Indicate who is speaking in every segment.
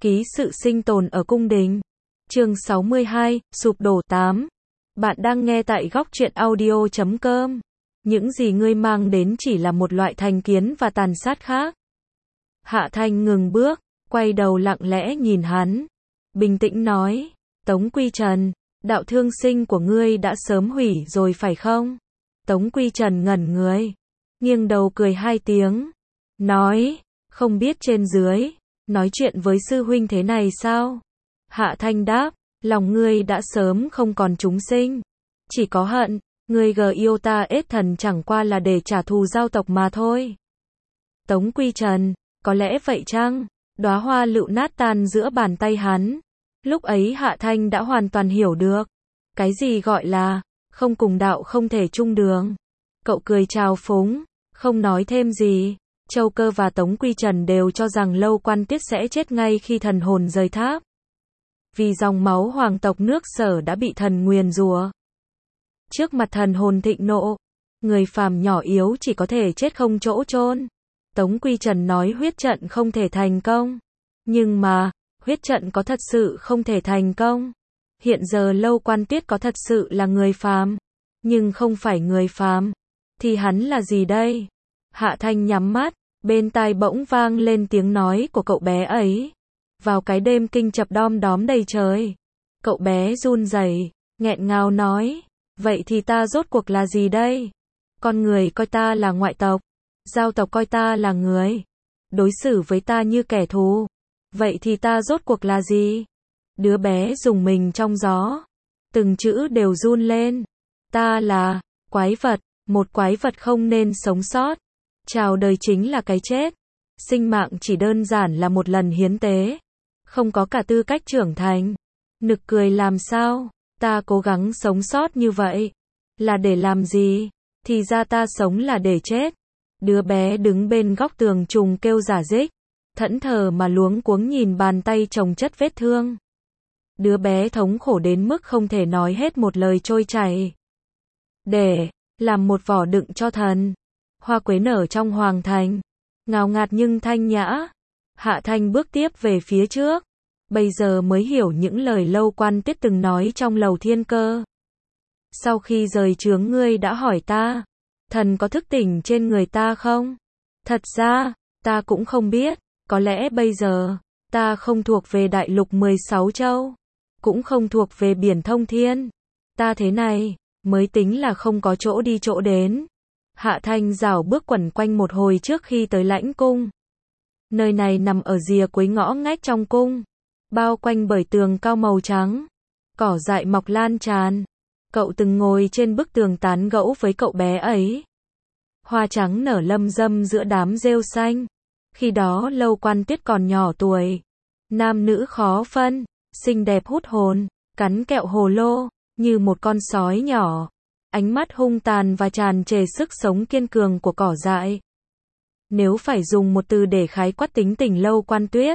Speaker 1: Ký sự sinh tồn ở cung đình. Chương 62, sụp đổ 8. Bạn đang nghe tại góc truyện audio.com. Những gì ngươi mang đến chỉ là một loại thành kiến và tàn sát khác. Hạ Thanh ngừng bước, quay đầu lặng lẽ nhìn hắn. Bình tĩnh nói, Tống Quy Trần, đạo thương sinh của ngươi đã sớm hủy rồi phải không? Tống Quy Trần ngẩn người, nghiêng đầu cười hai tiếng. Nói, không biết trên dưới, nói chuyện với sư huynh thế này sao? Hạ Thanh đáp, lòng ngươi đã sớm không còn chúng sinh. Chỉ có hận, ngươi yêu ta ết thần chẳng qua là để trả thù giao tộc mà thôi. Tống Quy Trần, có lẽ vậy chăng? Đóa hoa lựu nát tan giữa bàn tay hắn. Lúc ấy Hạ Thanh đã hoàn toàn hiểu được. Cái gì gọi là, không cùng đạo không thể chung đường. Cậu cười trào phúng, không nói thêm gì. Châu Cơ và Tống Quy Trần đều cho rằng Lâu Quan Tiết sẽ chết ngay khi thần hồn rời tháp. Vì dòng máu hoàng tộc nước Sở đã bị thần nguyền rủa. Trước mặt thần hồn thịnh nộ, người phàm nhỏ yếu chỉ có thể chết không chỗ chôn. Tống Quy Trần nói huyết trận không thể thành công. Nhưng mà, huyết trận có thật sự không thể thành công. Hiện giờ Lâu Quan Tiết có thật sự là người phàm, nhưng không phải người phàm. Thì hắn là gì đây? Hạ Thanh nhắm mắt, bên tai bỗng vang lên tiếng nói của cậu bé ấy. Vào cái đêm kinh chập đom đóm đầy trời, cậu bé run rẩy, nghẹn ngào nói, vậy thì ta rốt cuộc là gì đây? Con người coi ta là ngoại tộc, giao tộc coi ta là người, đối xử với ta như kẻ thù. Vậy thì ta rốt cuộc là gì? Đứa bé rùng mình trong gió, từng chữ đều run lên. Ta là quái vật, một quái vật không nên sống sót. Chào đời chính là cái chết. Sinh mạng chỉ đơn giản là một lần hiến tế, không có cả tư cách trưởng thành. Nực cười làm sao? Ta cố gắng sống sót như vậy là để làm gì? Thì ra ta sống là để chết. Đứa bé đứng bên góc tường trùng kêu rả rích, thẫn thờ mà luống cuống nhìn bàn tay chồng chất vết thương. Đứa bé thống khổ đến mức không thể nói hết một lời trôi chảy. Để làm một vỏ đựng cho thần. Hoa quế nở trong hoàng thành, ngào ngạt nhưng thanh nhã. Hạ Thanh bước tiếp về phía trước, bây giờ mới hiểu những lời Lâu Quan Tiết từng nói trong Lầu Thiên Cơ. Sau khi rời trướng ngươi đã hỏi ta, thần có thức tỉnh trên người ta không? Thật ra, ta cũng không biết, có lẽ bây giờ, ta không thuộc về đại lục 16 châu, cũng không thuộc về biển thông thiên. Ta thế này, mới tính là không có chỗ đi chỗ đến. Hạ Thanh rảo bước quẩn quanh một hồi trước khi tới lãnh cung. Nơi này nằm ở rìa cuối ngõ ngách trong cung, bao quanh bởi tường cao màu trắng, cỏ dại mọc lan tràn. Cậu từng ngồi trên bức tường tán gẫu với cậu bé ấy. Hoa trắng nở lâm râm giữa đám rêu xanh. Khi đó Lâu Quan Tiết còn nhỏ tuổi, nam nữ khó phân, xinh đẹp hút hồn, cắn kẹo hồ lô, như một con sói nhỏ. Ánh mắt hung tàn và tràn trề sức sống kiên cường của cỏ dại. Nếu phải dùng một từ để khái quát tính tình Lâu Quan Tuyết,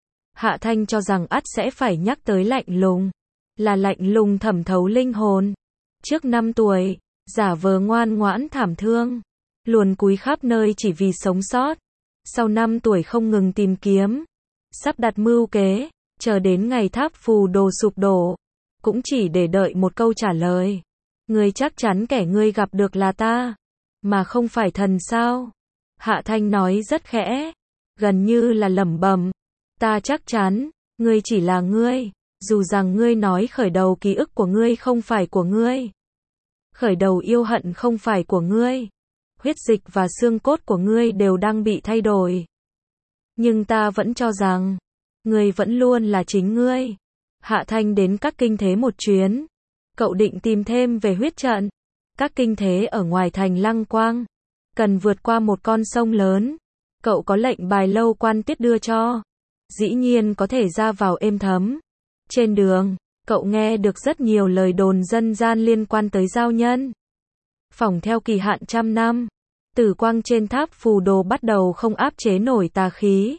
Speaker 1: Hạ Thanh cho rằng ắt sẽ phải nhắc tới lạnh lùng. Là lạnh lùng thẩm thấu linh hồn. Trước 5 tuổi, giả vờ ngoan ngoãn thảm thương, luồn cúi khắp nơi chỉ vì sống sót. Sau 5 tuổi không ngừng tìm kiếm, sắp đặt mưu kế, chờ đến ngày tháp phù đồ sụp đổ, cũng chỉ để đợi một câu trả lời. Ngươi chắc chắn kẻ ngươi gặp được là ta, mà không phải thần sao? Hạ Thanh nói rất khẽ, gần như là lẩm bẩm. Ta chắc chắn, ngươi chỉ là ngươi, dù rằng ngươi nói khởi đầu ký ức của ngươi không phải của ngươi. Khởi đầu yêu hận không phải của ngươi. Huyết dịch và xương cốt của ngươi đều đang bị thay đổi. Nhưng ta vẫn cho rằng, ngươi vẫn luôn là chính ngươi. Hạ Thanh đến các kinh thế một chuyến. Cậu định tìm thêm về huyết trận. Các kinh thế ở ngoài thành Lăng Quang, cần vượt qua một con sông lớn. Cậu có lệnh bài Lâu Quan Tiết đưa cho, dĩ nhiên có thể ra vào êm thấm. Trên đường, cậu nghe được rất nhiều lời đồn dân gian liên quan tới giao nhân. Phỏng theo kỳ hạn 100 năm, tử quang trên tháp phù đồ bắt đầu không áp chế nổi tà khí.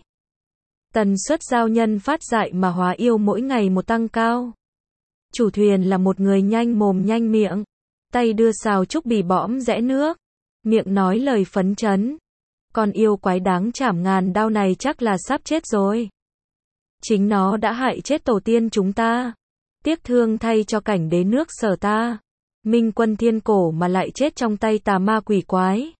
Speaker 1: Tần suất giao nhân phát dại mà hóa yêu mỗi ngày một tăng cao. Chủ thuyền là một người nhanh mồm nhanh miệng, tay đưa xào trúc bì bõm rẽ nước, miệng nói lời phấn chấn. Con yêu quái đáng chảm ngàn đao này chắc là sắp chết rồi. Chính nó đã hại chết tổ tiên chúng ta. Tiếc thương thay cho cảnh đế nước Sở ta. Minh quân thiên cổ mà lại chết trong tay tà ma quỷ quái.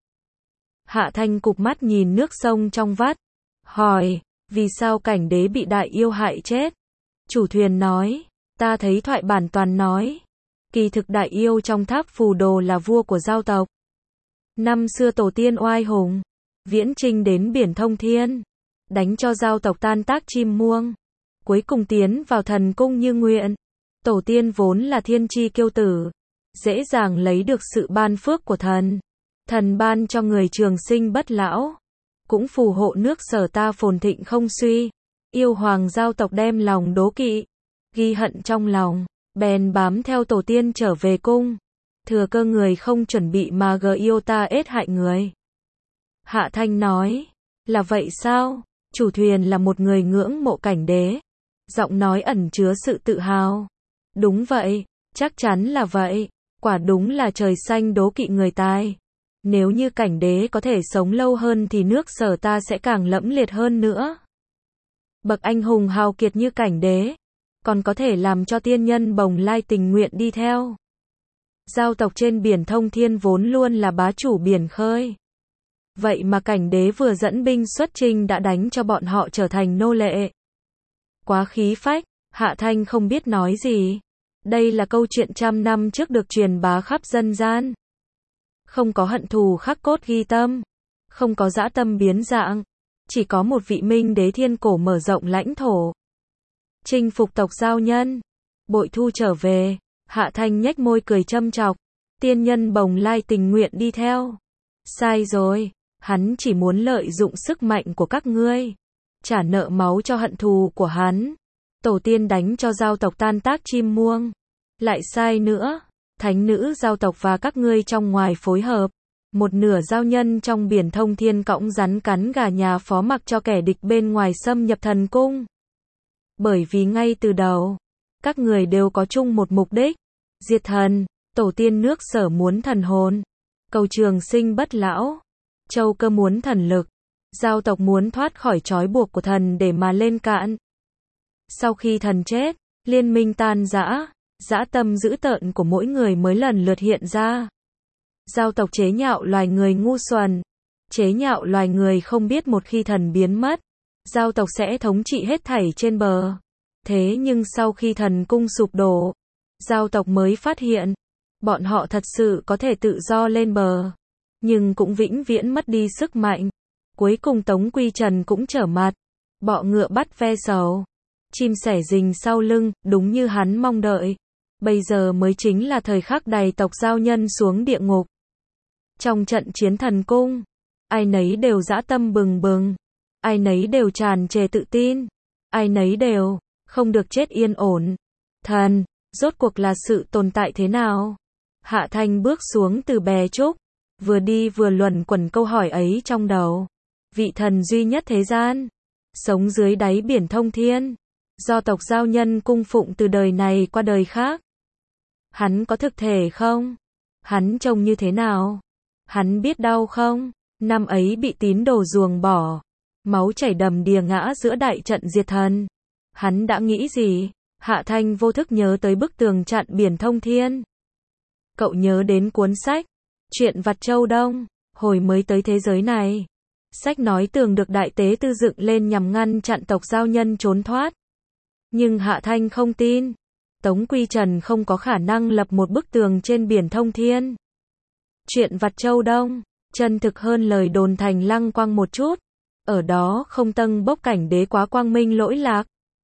Speaker 1: Hạ Thanh cụp mắt nhìn nước sông trong vắt. Hỏi, vì sao cảnh đế bị đại yêu hại chết? Chủ thuyền nói, ta thấy thoại bản toàn nói. Kỳ thực đại yêu trong tháp phù đồ là vua của giao tộc. Năm xưa tổ tiên oai hùng, viễn chinh đến biển thông thiên, đánh cho giao tộc tan tác chim muông. Cuối cùng tiến vào thần cung như nguyện. Tổ tiên vốn là thiên chi kiêu tử, dễ dàng lấy được sự ban phước của thần. Thần ban cho người trường sinh bất lão, cũng phù hộ nước Sở ta phồn thịnh không suy. Yêu hoàng giao tộc đem lòng đố kỵ, ghi hận trong lòng, bèn bám theo tổ tiên trở về cung. Thừa cơ người không chuẩn bị mà yêu ta ết hại người. Hạ Thanh nói, là vậy sao? Chủ thuyền là một người ngưỡng mộ cảnh đế. Giọng nói ẩn chứa sự tự hào. Đúng vậy, chắc chắn là vậy. Quả đúng là trời xanh đố kỵ người tài. Nếu như cảnh đế có thể sống lâu hơn thì nước Sở ta sẽ càng lẫm liệt hơn nữa. Bậc anh hùng hào kiệt như cảnh đế, còn có thể làm cho tiên nhân bồng lai tình nguyện đi theo. Giao tộc trên biển thông thiên vốn luôn là bá chủ biển khơi. Vậy mà cảnh đế vừa dẫn binh xuất chinh đã đánh cho bọn họ trở thành nô lệ. Quá khí phách, Hạ Thanh không biết nói gì. Đây là câu chuyện trăm năm trước được truyền bá khắp dân gian. Không có hận thù khắc cốt ghi tâm, không có dã tâm biến dạng, chỉ có một vị minh đế thiên cổ mở rộng lãnh thổ, chinh phục tộc giao nhân. Bội thu trở về, Hạ Thanh nhếch môi cười châm chọc. Tiên nhân bồng lai tình nguyện đi theo. Sai rồi, hắn chỉ muốn lợi dụng sức mạnh của các ngươi, trả nợ máu cho hận thù của hắn. Tổ tiên đánh cho giao tộc tan tác chim muông. Lại sai nữa, thánh nữ giao tộc và các ngươi trong ngoài phối hợp. Một nửa giao nhân trong biển thông thiên cõng rắn cắn gà nhà phó mặc cho kẻ địch bên ngoài xâm nhập thần cung. Bởi vì ngay từ đầu, các người đều có chung một mục đích. Diệt thần, tổ tiên nước Sở muốn thần hồn, cầu trường sinh bất lão. Châu Cơ muốn thần lực, giao tộc muốn thoát khỏi trói buộc của thần để mà lên cạn. Sau khi thần chết, liên minh tan rã, dã tâm dữ tợn của mỗi người mới lần lượt hiện ra. Giao tộc chế nhạo loài người ngu xuẩn, chế nhạo loài người không biết một khi thần biến mất, giao tộc sẽ thống trị hết thảy trên bờ. Thế nhưng sau khi thần cung sụp đổ, giao tộc mới phát hiện, bọn họ thật sự có thể tự do lên bờ, nhưng cũng vĩnh viễn mất đi sức mạnh. Cuối cùng Tống Quy Trần cũng trở mặt, bọ ngựa bắt ve sầu, chim sẻ rình sau lưng, đúng như hắn mong đợi. Bây giờ mới chính là thời khắc đày tộc giao nhân xuống địa ngục. Trong trận chiến thần cung, ai nấy đều dã tâm bừng bừng, ai nấy đều tràn trề tự tin, ai nấy đều không được chết yên ổn. Thần, rốt cuộc là sự tồn tại thế nào? Hạ Thanh bước xuống từ bè trúc, vừa đi vừa luẩn quẩn câu hỏi ấy trong đầu. Vị thần duy nhất thế gian, sống dưới đáy biển thông thiên, do tộc giao nhân cung phụng từ đời này qua đời khác. Hắn có thực thể không? Hắn trông như thế nào? Hắn biết đau không? Năm ấy bị tín đồ ruồng bỏ, máu chảy đầm đìa ngã giữa đại trận diệt thần. Hắn đã nghĩ gì? Hạ Thanh vô thức nhớ tới bức tường chặn biển thông thiên. Cậu nhớ đến cuốn sách Chuyện vặt Châu Đông, hồi mới tới thế giới này. Sách nói tường được đại tế tư dựng lên nhằm ngăn chặn tộc giao nhân trốn thoát. Nhưng Hạ Thanh không tin. Tống Quy Trần không có khả năng lập một bức tường trên biển thông thiên. Chuyện vặt Châu Đông, chân thực hơn lời đồn thành Lăng Quang một chút. Ở đó không tâng bốc cảnh đế quá quang minh lỗi lạc,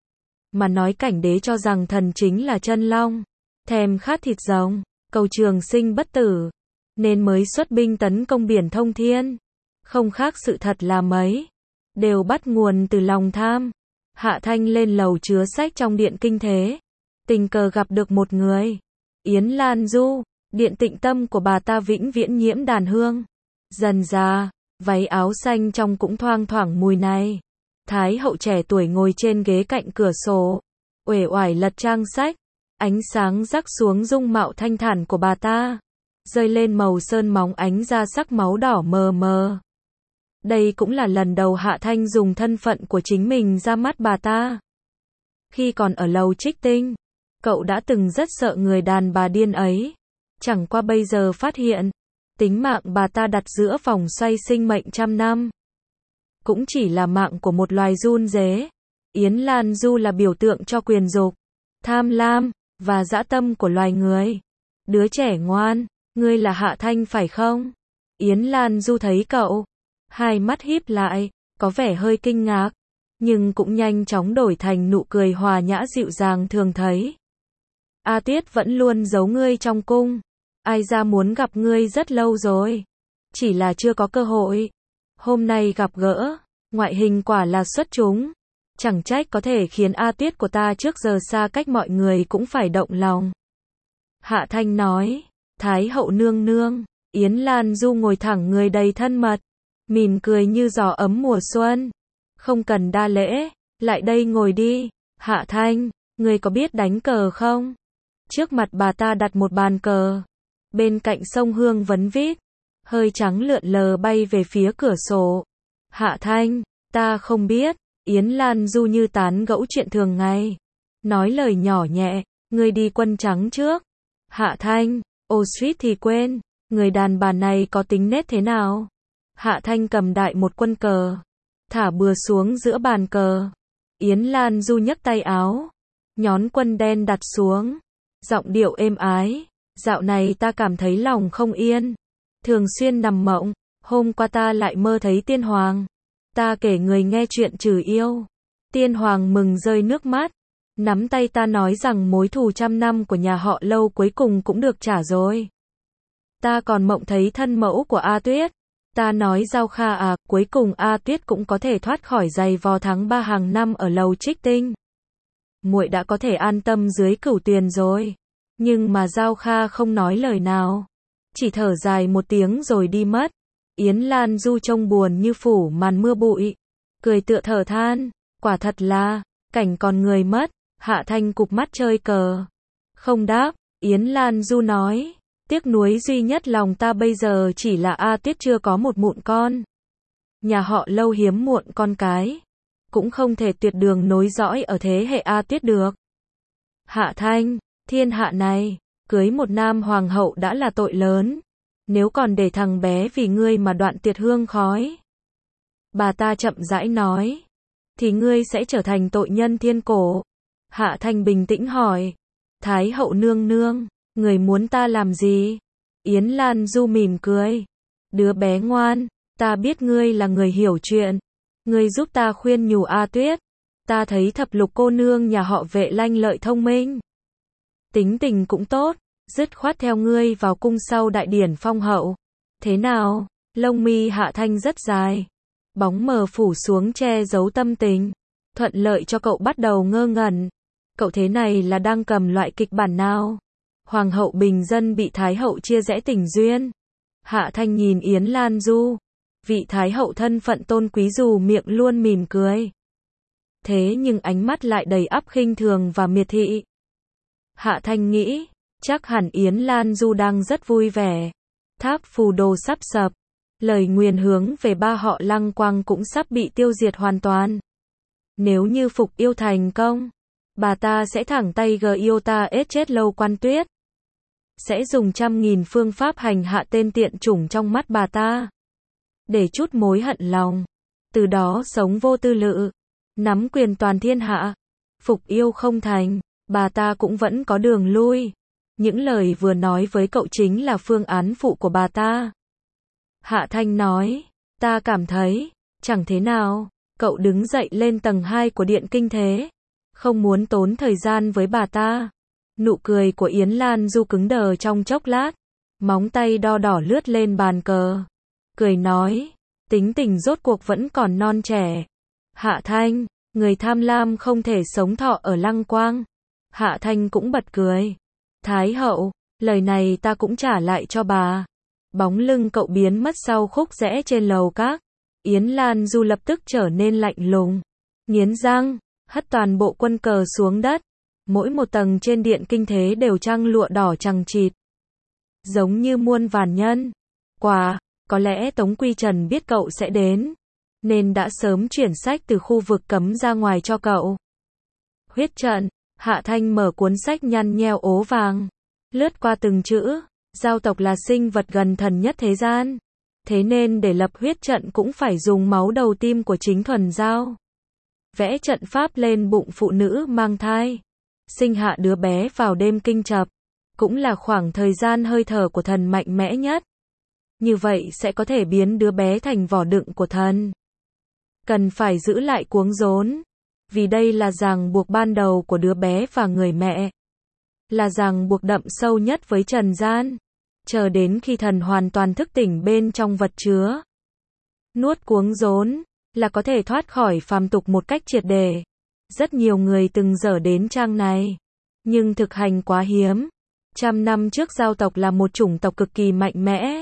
Speaker 1: mà nói cảnh đế cho rằng thần chính là chân long, thèm khát thịt rồng, cầu trường sinh bất tử, nên mới xuất binh tấn công biển thông thiên. Không khác sự thật là mấy, đều bắt nguồn từ lòng tham. Hạ Thanh lên lầu chứa sách trong điện kinh thế, tình cờ gặp được một người, Yến Lan Du. Điện tịnh tâm của bà ta vĩnh viễn nhiễm đàn hương. Dần ra, váy áo xanh trong cũng thoang thoảng mùi này. Thái hậu trẻ tuổi ngồi trên ghế cạnh cửa sổ, uể oải lật trang sách. Ánh sáng rắc xuống dung mạo thanh thản của bà ta, rơi lên màu sơn móng ánh ra sắc máu đỏ mờ mờ. Đây cũng là lần đầu Hạ Thanh dùng thân phận của chính mình ra mắt bà ta. Khi còn ở lầu Trích Tinh, cậu đã từng rất sợ người đàn bà điên ấy. Chẳng qua bây giờ phát hiện, tính mạng bà ta đặt giữa vòng xoay sinh mệnh trăm năm. Cũng chỉ là mạng của một loài run rế. Yến Lan Du là biểu tượng cho quyền dục, tham lam, và dã tâm của loài người. Đứa trẻ ngoan, ngươi là Hạ Thanh phải không? Yến Lan Du thấy cậu, hai mắt híp lại, có vẻ hơi kinh ngạc, nhưng cũng nhanh chóng đổi thành nụ cười hòa nhã dịu dàng thường thấy. A Tuyết vẫn luôn giấu ngươi trong cung. Ai ra muốn gặp ngươi rất lâu rồi. Chỉ là chưa có cơ hội. Hôm nay gặp gỡ, ngoại hình quả là xuất chúng. Chẳng trách có thể khiến A Tuyết của ta trước giờ xa cách mọi người cũng phải động lòng. Hạ Thanh nói, Thái hậu nương nương. Yến Lan Du ngồi thẳng người đầy thân mật, mỉm cười như gió ấm mùa xuân. Không cần đa lễ, lại đây ngồi đi. Hạ Thanh, ngươi có biết đánh cờ không? Trước mặt bà ta đặt một bàn cờ. Bên cạnh sông hương vấn vít, hơi trắng lượn lờ bay về phía cửa sổ. Hạ Thanh, ta không biết. Yến Lan Du như tán gẫu chuyện thường ngày, nói lời nhỏ nhẹ, ngươi đi quân trắng trước. Hạ Thanh, ô suýt thì quên, người đàn bà này có tính nết thế nào? Hạ Thanh cầm đại một quân cờ, thả bừa xuống giữa bàn cờ. Yến Lan Du nhấc tay áo, nhón quân đen đặt xuống, giọng điệu êm ái, dạo này ta cảm thấy lòng không yên, thường xuyên nằm mộng, hôm qua ta lại mơ thấy tiên hoàng. Ta kể người nghe chuyện trừ yêu. Tiên hoàng mừng rơi nước mắt, nắm tay ta nói rằng mối thù trăm năm của nhà họ Lâu cuối cùng cũng được trả rồi. Ta còn mộng thấy thân mẫu của A Tuyết. Ta nói Giao Kha à, cuối cùng A Tuyết cũng có thể thoát khỏi giày vò tháng 3 hàng năm ở lầu Trích Tinh. Muội đã có thể an tâm dưới Cửu Tuyền rồi. Nhưng mà Giao Kha không nói lời nào, chỉ thở dài một tiếng rồi đi mất. Yến Lan Du trông buồn như phủ màn mưa bụi, cười tựa thở than, quả thật là, cảnh còn người mất. Hạ Thanh cụp mắt chơi cờ, không đáp. Yến Lan Du nói, tiếc nuối duy nhất lòng ta bây giờ chỉ là A Tuyết chưa có một mụn con. Nhà họ Lâu hiếm muộn con cái, cũng không thể tuyệt đường nối dõi ở thế hệ A Tuyết được. Hạ Thanh, thiên hạ này, cưới một nam hoàng hậu đã là tội lớn. Nếu còn để thằng bé vì ngươi mà đoạn tuyệt hương khói, bà ta chậm rãi nói, thì ngươi sẽ trở thành tội nhân thiên cổ. Hạ Thanh bình tĩnh hỏi, Thái hậu nương nương, người muốn ta làm gì? Yến Lan Du mỉm cười, đứa bé ngoan, ta biết ngươi là người hiểu chuyện, ngươi giúp ta khuyên nhủ A Tuyết. Ta thấy thập lục cô nương nhà họ Vệ lanh lợi thông minh, tính tình cũng tốt, dứt khoát theo ngươi vào cung sau đại điển phong hậu. Thế nào? Lông mi Hạ Thanh rất dài, bóng mờ phủ xuống che giấu tâm tình, thuận lợi cho cậu bắt đầu ngơ ngẩn. Cậu thế này là đang cầm loại kịch bản nào? Hoàng hậu bình dân bị Thái hậu chia rẽ tình duyên. Hạ Thanh nhìn Yến Lan Du, vị Thái hậu thân phận tôn quý dù miệng luôn mỉm cười, thế nhưng ánh mắt lại đầy ắp khinh thường và miệt thị. Hạ Thanh nghĩ, chắc hẳn Yến Lan Du đang rất vui vẻ. Tháp phù đồ sắp sập, lời nguyền hướng về ba họ Lăng Quang cũng sắp bị tiêu diệt hoàn toàn. Nếu như phục yêu thành công, bà ta sẽ thẳng tay yêu ta ết chết Lâu Quan Tuyết. Sẽ dùng trăm nghìn phương pháp hành hạ tên tiện chủng trong mắt bà ta, để chút mối hận lòng. Từ đó sống vô tư lự, nắm quyền toàn thiên hạ. Phục yêu không thành, bà ta cũng vẫn có đường lui. Những lời vừa nói với cậu chính là phương án phụ của bà ta. Hạ Thanh nói, ta cảm thấy, chẳng thế nào. Cậu đứng dậy lên tầng 2 của điện kinh thế, không muốn tốn thời gian với bà ta. Nụ cười của Yến Lan Du cứng đờ trong chốc lát, móng tay đo đỏ lướt lên bàn cờ, cười nói, tính tình rốt cuộc vẫn còn non trẻ. Hạ Thanh, người tham lam không thể sống thọ ở Lăng Quang. Hạ Thanh cũng bật cười. Thái hậu, lời này ta cũng trả lại cho bà. Bóng lưng cậu biến mất sau khúc rẽ trên lầu các. Yến Lan Du lập tức trở nên lạnh lùng, nghiến răng, hất toàn bộ quân cờ xuống đất. Mỗi một tầng trên điện kinh thế đều trăng lụa đỏ chằng chịt, giống như muôn vàn nhân quả. Có lẽ Tống Quy Trần biết cậu sẽ đến, nên đã sớm chuyển sách từ khu vực cấm ra ngoài cho cậu. huyết trận. Hạ Thanh mở cuốn sách nhăn nheo ố vàng, lướt qua từng chữ. Giao tộc là sinh vật gần thần nhất thế gian. Thế nên để lập huyết trận cũng phải dùng máu đầu tim của chính thuần giao. Vẽ trận pháp lên bụng phụ nữ mang thai. Sinh hạ đứa bé vào đêm kinh chập. Cũng là khoảng thời gian hơi thở của thần mạnh mẽ nhất. Như vậy sẽ có thể biến đứa bé thành vỏ đựng của thần. Cần phải giữ lại cuống rốn. Vì đây là ràng buộc ban đầu của đứa bé và người mẹ. Là ràng buộc đậm sâu nhất với trần gian. Chờ đến khi thần hoàn toàn thức tỉnh bên trong vật chứa. Nuốt cuống rốn là có thể thoát khỏi phàm tục một cách triệt để. Rất nhiều người từng dở đến trang này. Nhưng thực hành quá hiếm. 100 năm trước giao tộc là một chủng tộc cực kỳ mạnh mẽ.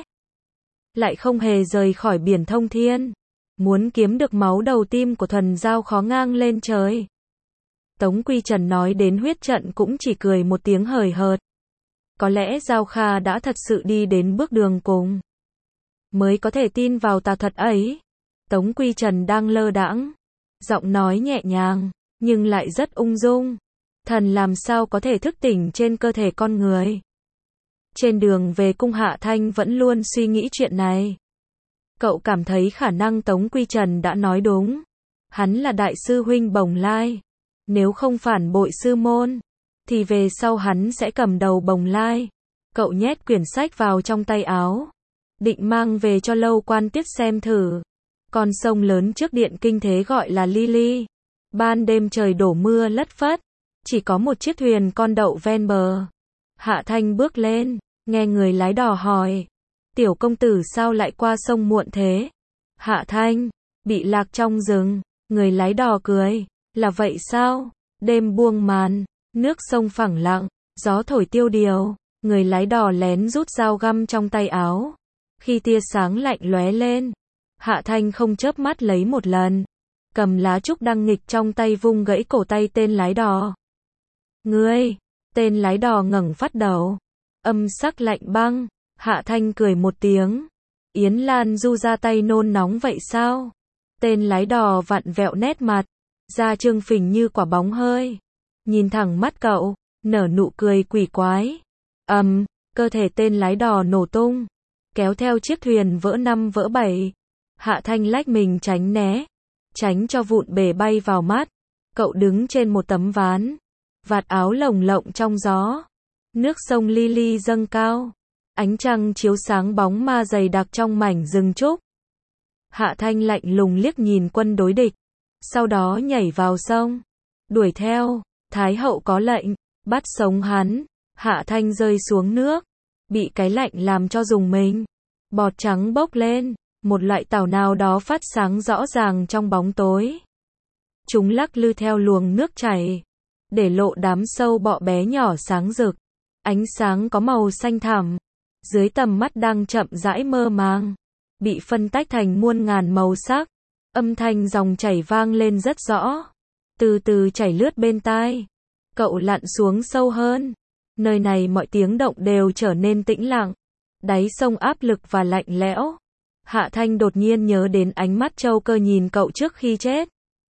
Speaker 1: Lại không hề rời khỏi biển thông thiên. Muốn kiếm được máu đầu tim của thuần giao khó ngang lên trời. Tống Quy Trần nói đến huyết trận cũng chỉ cười một tiếng hời hợt. Có lẽ Giao Kha đã thật sự đi đến bước đường cùng. Mới có thể tin vào tà thuật ấy. Tống Quy Trần đang lơ đãng. Giọng nói nhẹ nhàng, nhưng lại rất ung dung. Thần làm sao có thể thức tỉnh trên cơ thể con người. Trên đường về cung Hạ Thanh vẫn luôn suy nghĩ chuyện này. Cậu cảm thấy khả năng Tống Quy Trần đã nói đúng. Hắn là đại sư huynh Bồng Lai. Nếu không phản bội sư môn, thì về sau hắn sẽ cầm đầu Bồng Lai. Cậu nhét quyển sách vào trong tay áo. Định mang về cho Lâu Quan Tiết xem thử. Con sông lớn trước điện kinh thế gọi là Lily. Ban đêm trời đổ mưa lất phất. Chỉ có một chiếc thuyền con đậu ven bờ. Hạ Thanh bước lên, nghe người lái đò hỏi. Tiểu công tử sao lại qua sông muộn thế? Hạ Thanh, bị lạc trong rừng. Người lái đò cười. Là vậy sao? Đêm buông màn, nước sông phẳng lặng, gió thổi tiêu điều. Người lái đò lén rút dao găm trong tay áo. Khi tia sáng lạnh lóe lên, Hạ Thanh không chớp mắt lấy một lần. Cầm lá trúc đăng nghịch trong tay vung gãy cổ tay tên lái đò. Ngươi! Tên lái đò ngẩng phát đầu. Âm sắc lạnh băng. Hạ Thanh cười một tiếng. Yến Lan Du ra tay nôn nóng vậy sao? Tên lái đò vặn vẹo nét mặt. Da trương phình như quả bóng hơi. Nhìn thẳng mắt cậu, nở nụ cười quỷ quái. Cơ thể tên lái đò nổ tung. Kéo theo chiếc thuyền vỡ năm vỡ bảy. Hạ Thanh lách mình tránh né. Tránh cho vụn bể bay vào mắt. Cậu đứng trên một tấm ván. Vạt áo lồng lộng trong gió. Nước sông Lily dâng cao. Ánh trăng chiếu sáng bóng ma dày đặc trong mảnh rừng trúc. Hạ Thanh lạnh lùng liếc nhìn quân đối địch. Sau đó nhảy vào sông. Đuổi theo. Thái hậu có lệnh. Bắt sống hắn. Hạ Thanh rơi xuống nước. Bị cái lạnh làm cho rùng mình. Bọt trắng bốc lên. Một loại tảo nào đó phát sáng rõ ràng trong bóng tối. Chúng lắc lư theo luồng nước chảy. Để lộ đám sâu bọ bé nhỏ sáng rực. Ánh sáng có màu xanh thẳm. Dưới tầm mắt đang chậm rãi mơ màng. Bị phân tách thành muôn ngàn màu sắc. Âm thanh dòng chảy vang lên rất rõ. Từ từ chảy lướt bên tai. Cậu lặn xuống sâu hơn. Nơi này mọi tiếng động đều trở nên tĩnh lặng. Đáy sông áp lực và lạnh lẽo. Hạ Thanh đột nhiên nhớ đến ánh mắt Châu Cơ nhìn cậu trước khi chết.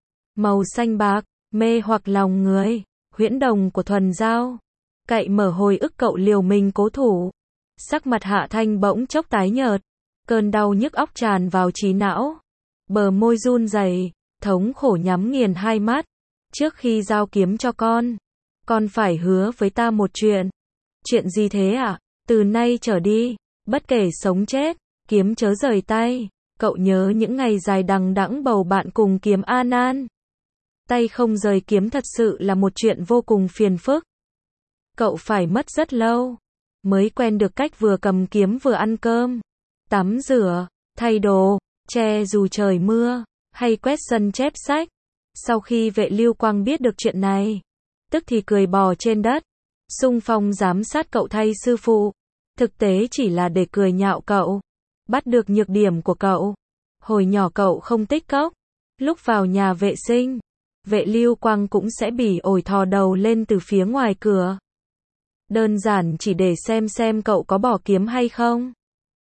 Speaker 1: Màu xanh bạc, mê hoặc lòng người. Huyễn đồng của thuần giao. Cậy mở hồi ức cậu liều mình cố thủ. Sắc mặt Hạ Thanh bỗng chốc tái nhợt. Cơn đau nhức óc tràn vào trí não. Bờ môi run rẩy, thống khổ nhắm nghiền hai mắt. Trước khi giao kiếm cho con phải hứa với ta một chuyện. Chuyện gì thế ạ? Từ nay trở đi, bất kể sống chết, kiếm chớ rời tay. Cậu nhớ những ngày dài đằng đẵng bầu bạn cùng kiếm A Nan. Tay không rời kiếm thật sự là một chuyện vô cùng phiền phức. Cậu phải mất rất lâu mới quen được cách vừa cầm kiếm vừa ăn cơm, tắm rửa, thay đồ, che dù trời mưa, hay quét sân chép sách. Sau khi Vệ Lưu Quang biết được chuyện này, tức thì cười bò trên đất, xung phong giám sát cậu thay sư phụ. Thực tế chỉ là để cười nhạo cậu, bắt được nhược điểm của cậu. Hồi nhỏ cậu không tích cốc, lúc vào nhà vệ sinh, Vệ Lưu Quang cũng sẽ bỉ ổi thò đầu lên từ phía ngoài cửa. Đơn giản chỉ để xem cậu có bỏ kiếm hay không.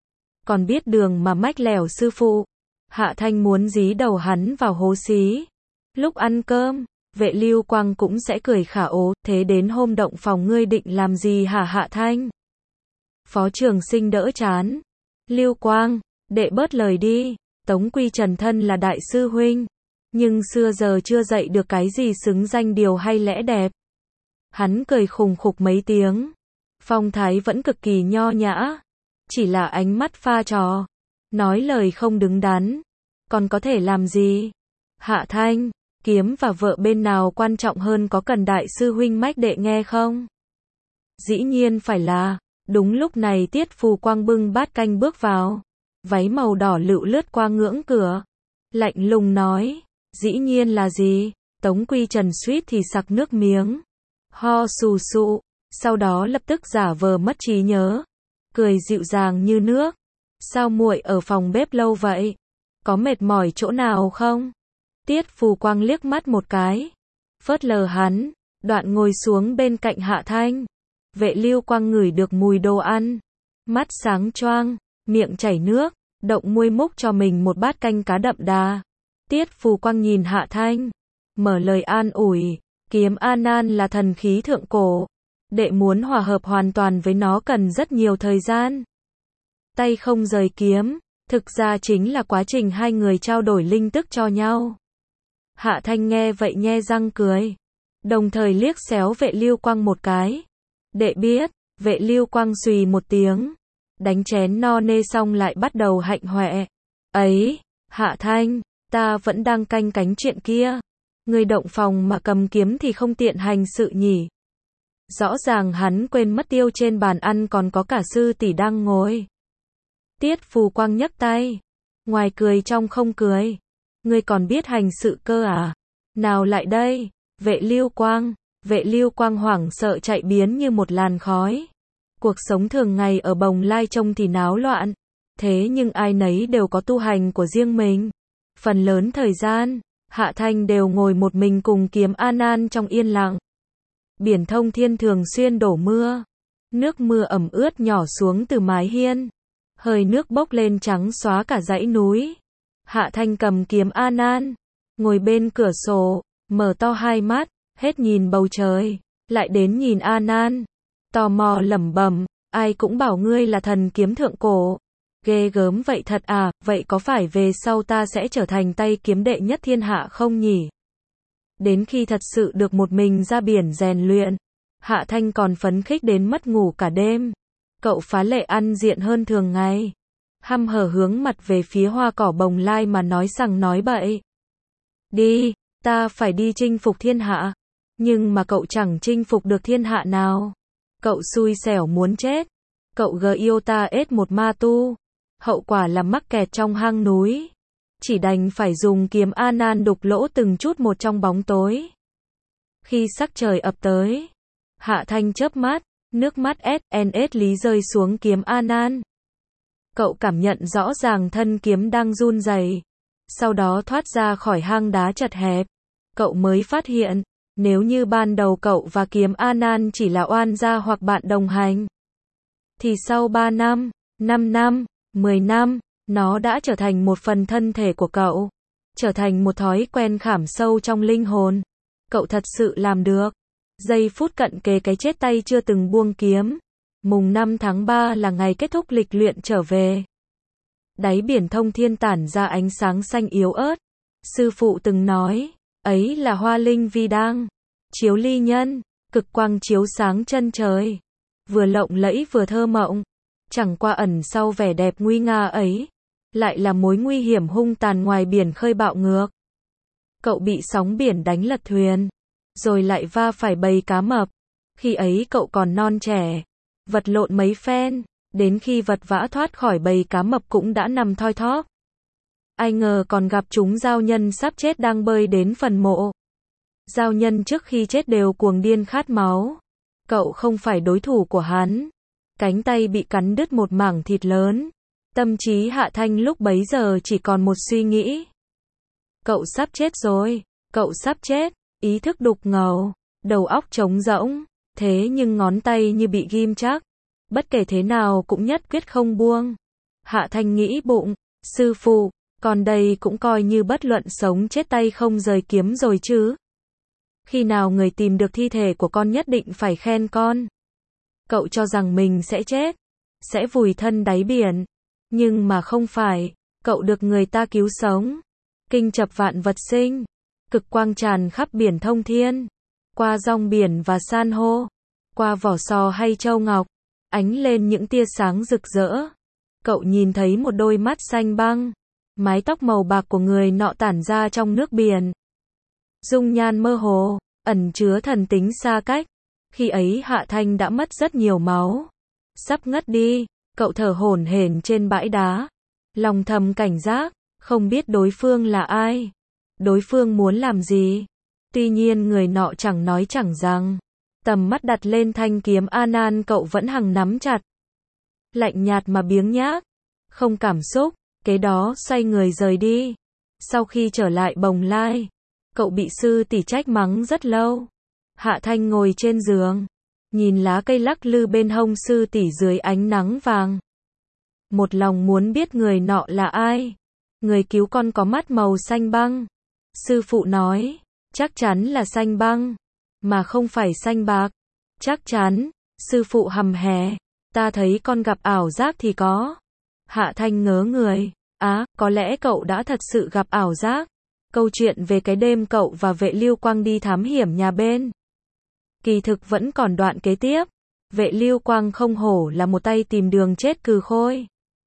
Speaker 1: Còn biết đường mà mách lẻo sư phụ. Hạ Thanh muốn dí đầu hắn vào hố xí. Lúc ăn cơm, Vệ Lưu Quang cũng sẽ cười khả ố, thế đến hôm động phòng ngươi định làm gì hả Hạ Thanh? Phó Trường Sinh đỡ chán. Lưu Quang, đệ bớt lời đi, Tống Quy Trần thân là đại sư huynh, nhưng xưa giờ chưa dạy được cái gì xứng danh điều hay lẽ đẹp. Hắn cười khùng khục mấy tiếng, phong thái vẫn cực kỳ nho nhã, chỉ là ánh mắt pha trò, nói lời không đứng đắn, còn có thể làm gì? Hạ Thanh, kiếm và vợ bên nào quan trọng hơn, có cần đại sư huynh mách đệ nghe không? Dĩ nhiên phải là. Đúng lúc này Tiết Phù Quang bưng bát canh bước vào, váy màu đỏ lựu lướt qua ngưỡng cửa, lạnh lùng nói, dĩ nhiên là gì? Tống Quy Trần suýt thì sặc nước miếng, ho sù sụ, sau đó lập tức giả vờ mất trí nhớ, cười dịu dàng như nước, sao muội ở phòng bếp lâu vậy? Có mệt mỏi chỗ nào không? Tiết Phù Quang liếc mắt một cái, phớt lờ hắn, đoạn ngồi xuống bên cạnh Hạ Thanh. Vệ Lưu Quang ngửi được mùi đồ ăn, mắt sáng choang, miệng chảy nước, động môi múc cho mình một bát canh cá đậm đà. Tiết Phù Quang nhìn Hạ Thanh, mở lời an ủi, kiếm A Nan là thần khí thượng cổ, đệ muốn hòa hợp hoàn toàn với nó cần rất nhiều thời gian. Tay không rời kiếm, thực ra chính là quá trình hai người trao đổi linh tức cho nhau. Hạ Thanh nghe vậy nhe răng cười, đồng thời liếc xéo Vệ Lưu Quang một cái. Đệ biết. Vệ Lưu Quang xùy một tiếng, đánh chén no nê xong lại bắt đầu hạnh hoẹ. Ấy, Hạ Thanh, ta vẫn đang canh cánh chuyện kia. Người động phòng mà cầm kiếm thì không tiện hành sự nhỉ. Rõ ràng hắn quên mất tiêu trên bàn ăn còn có cả sư tỷ đang ngồi. Tiết Phù Quang nhấc tay, ngoài cười trong không cười. Ngươi còn biết hành sự cơ à? Nào lại đây, Vệ Lưu Quang. Vệ Lưu Quang hoảng sợ chạy biến như một làn khói. Cuộc sống thường ngày ở Bồng Lai trông thì náo loạn, thế nhưng ai nấy đều có tu hành của riêng mình. Phần lớn thời gian, Hạ Thanh đều ngồi một mình cùng kiếm A Nan trong yên lặng. Biển Thông Thiên thường xuyên đổ mưa, nước mưa ẩm ướt nhỏ xuống từ mái hiên, hơi nước bốc lên trắng xóa cả dãy núi. Hạ Thanh cầm kiếm A Nan, ngồi bên cửa sổ, mở to hai mắt, hết nhìn bầu trời, lại đến nhìn A Nan, tò mò lẩm bẩm, ai cũng bảo ngươi là thần kiếm thượng cổ. Ghê gớm vậy thật à, vậy có phải về sau ta sẽ trở thành tay kiếm đệ nhất thiên hạ không nhỉ? Đến khi thật sự được một mình ra biển rèn luyện, Hạ Thanh còn phấn khích đến mất ngủ cả đêm. Cậu phá lệ ăn diện hơn thường ngày, hăm hở hướng mặt về phía hoa cỏ Bồng Lai mà nói sằng nói bậy. Đi, ta phải đi chinh phục thiên hạ. Nhưng mà cậu chẳng chinh phục được thiên hạ nào. Cậu xui xẻo muốn chết. Cậu yêu ta ết một ma tu. Hậu quả là mắc kẹt trong hang núi. Chỉ đành phải dùng kiếm A Nan đục lỗ từng chút một trong bóng tối. Khi sắc trời ập tới, Hạ Thanh chớp mắt, nước mắt SNS lý rơi xuống kiếm A Nan. Cậu cảm nhận rõ ràng thân kiếm đang run rẩy. Sau đó thoát ra khỏi hang đá chật hẹp. Cậu mới phát hiện, nếu như ban đầu cậu và kiếm A Nan chỉ là oan gia hoặc bạn đồng hành, thì sau 3 năm, 5 năm, 10 năm, nó đã trở thành một phần thân thể của cậu, trở thành một thói quen khảm sâu trong linh hồn. Cậu thật sự làm được. Giây phút cận kề cái chết tay chưa từng buông kiếm. Mùng 5 tháng 3 là ngày kết thúc lịch luyện trở về. Đáy biển Thông Thiên tản ra ánh sáng xanh yếu ớt. Sư phụ từng nói, ấy là hoa linh vi đang chiếu ly nhân, cực quang chiếu sáng chân trời, vừa lộng lẫy vừa thơ mộng. Chẳng qua ẩn sau vẻ đẹp nguy nga ấy, lại là mối nguy hiểm hung tàn ngoài biển khơi bạo ngược. Cậu bị sóng biển đánh lật thuyền, rồi lại va phải bầy cá mập. Khi ấy cậu còn non trẻ, vật lộn mấy phen, đến khi vật vã thoát khỏi bầy cá mập cũng đã nằm thoi thóp. Ai ngờ còn gặp chúng giao nhân sắp chết đang bơi đến phần mộ. Giao nhân trước khi chết đều cuồng điên khát máu. Cậu không phải đối thủ của hắn. Cánh tay bị cắn đứt một mảng thịt lớn. Tâm trí Hạ Thanh lúc bấy giờ chỉ còn một suy nghĩ. Cậu sắp chết rồi. Cậu sắp chết. Ý thức đục ngầu. Đầu óc trống rỗng. Thế nhưng ngón tay như bị ghim chắc. Bất kể thế nào cũng nhất quyết không buông. Hạ Thanh nghĩ bụng. Sư phụ, còn đây cũng coi như bất luận sống chết tay không rời kiếm rồi chứ. Khi nào người tìm được thi thể của con nhất định phải khen con. Cậu cho rằng mình sẽ chết, sẽ vùi thân đáy biển. Nhưng mà không phải, cậu được người ta cứu sống. Kinh chập vạn vật sinh, cực quang tràn khắp biển thông thiên. Qua rong biển và san hô, qua vỏ sò hay châu ngọc, ánh lên những tia sáng rực rỡ. Cậu nhìn thấy một đôi mắt xanh băng, mái tóc màu bạc của người nọ tản ra trong nước biển. Dung nhan mơ hồ, ẩn chứa thần tính xa cách. Khi ấy Hạ Thanh đã mất rất nhiều máu, sắp ngất đi, cậu thở hổn hển trên bãi đá, lòng thầm cảnh giác, không biết đối phương là ai, đối phương muốn làm gì. Tuy nhiên người nọ chẳng nói chẳng rằng, tầm mắt đặt lên thanh kiếm A Nan cậu vẫn hằng nắm chặt. Lạnh nhạt mà biếng nhác, không cảm xúc, kế đó xoay người rời đi. Sau khi trở lại Bồng Lai, cậu bị sư tỷ trách mắng rất lâu. Hạ Thanh ngồi trên giường, nhìn lá cây lắc lư bên hông sư tỷ dưới ánh nắng vàng. Một lòng muốn biết người nọ là ai. Người cứu con có mắt màu xanh băng. Sư phụ nói, chắc chắn là xanh băng, mà không phải xanh bạc. Chắc chắn, sư phụ hầm hè, ta thấy con gặp ảo giác thì có. Hạ Thanh ngớ người, có lẽ cậu đã thật sự gặp ảo giác. Câu chuyện về cái đêm cậu và Vệ Lưu Quang đi thám hiểm nhà bên. Kỳ thực vẫn còn đoạn kế tiếp. Vệ Lưu Quang không hổ là một tay tìm đường chết cừ khôi.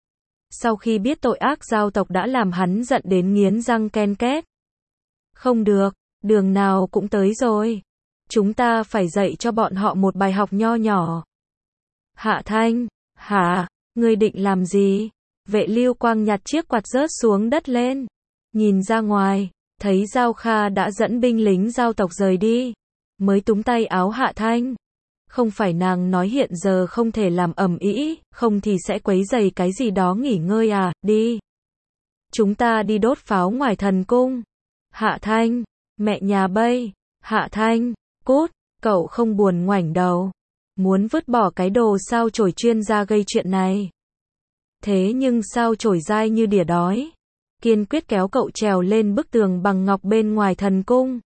Speaker 1: Sau khi biết tội ác giao tộc đã làm hắn giận đến nghiến răng ken két. Không được, đường nào cũng tới rồi. Chúng ta phải dạy cho bọn họ một bài học nho nhỏ. Hạ Thanh, hả, ngươi định làm gì? Vệ Lưu Quang nhặt chiếc quạt rớt xuống đất lên. Nhìn ra ngoài, thấy Giao Kha đã dẫn binh lính giao tộc rời đi. Mới túm tay áo Hạ Thanh. Không phải nàng nói hiện giờ không thể làm ầm ĩ, không thì sẽ quấy rầy cái gì đó nghỉ ngơi à, đi. Chúng ta đi đốt pháo ngoài thần cung. Hạ Thanh, mẹ nhà bây. Hạ Thanh, cút, cậu không buồn ngoảnh đầu. Muốn vứt bỏ cái đồ sao chổi chuyên gia gây chuyện này. Thế nhưng sao chổi dai như đỉa đói. Kiên quyết kéo cậu trèo lên bức tường bằng ngọc bên ngoài thần cung.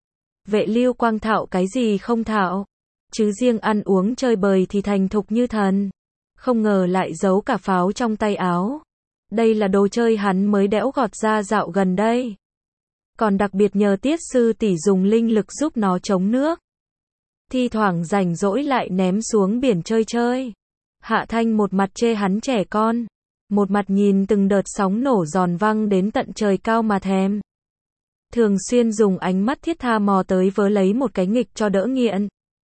Speaker 1: Vệ Lưu Quang thạo cái gì không thạo, chứ riêng ăn uống chơi bời thì thành thục như thần. Không ngờ lại giấu cả pháo trong tay áo. Đây là đồ chơi hắn mới đẽo gọt ra dạo gần đây. Còn đặc biệt nhờ Tiết sư tỷ dùng linh lực giúp nó chống nước. Thi thoảng rảnh rỗi lại ném xuống biển chơi chơi. Hạ Thanh một mặt chê hắn trẻ con, một mặt nhìn từng đợt sóng nổ giòn vang đến tận trời cao mà thèm. Thường xuyên dùng ánh mắt thiết tha mò tới vớ lấy một cái nghịch cho đỡ nghiện.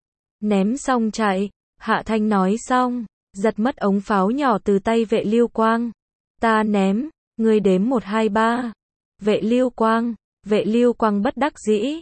Speaker 1: Ném xong chạy, Hạ Thanh nói xong, giật mất ống pháo nhỏ từ tay Vệ Lưu Quang. Ta ném, ngươi đếm 1 2 3. Vệ Lưu Quang bất đắc dĩ.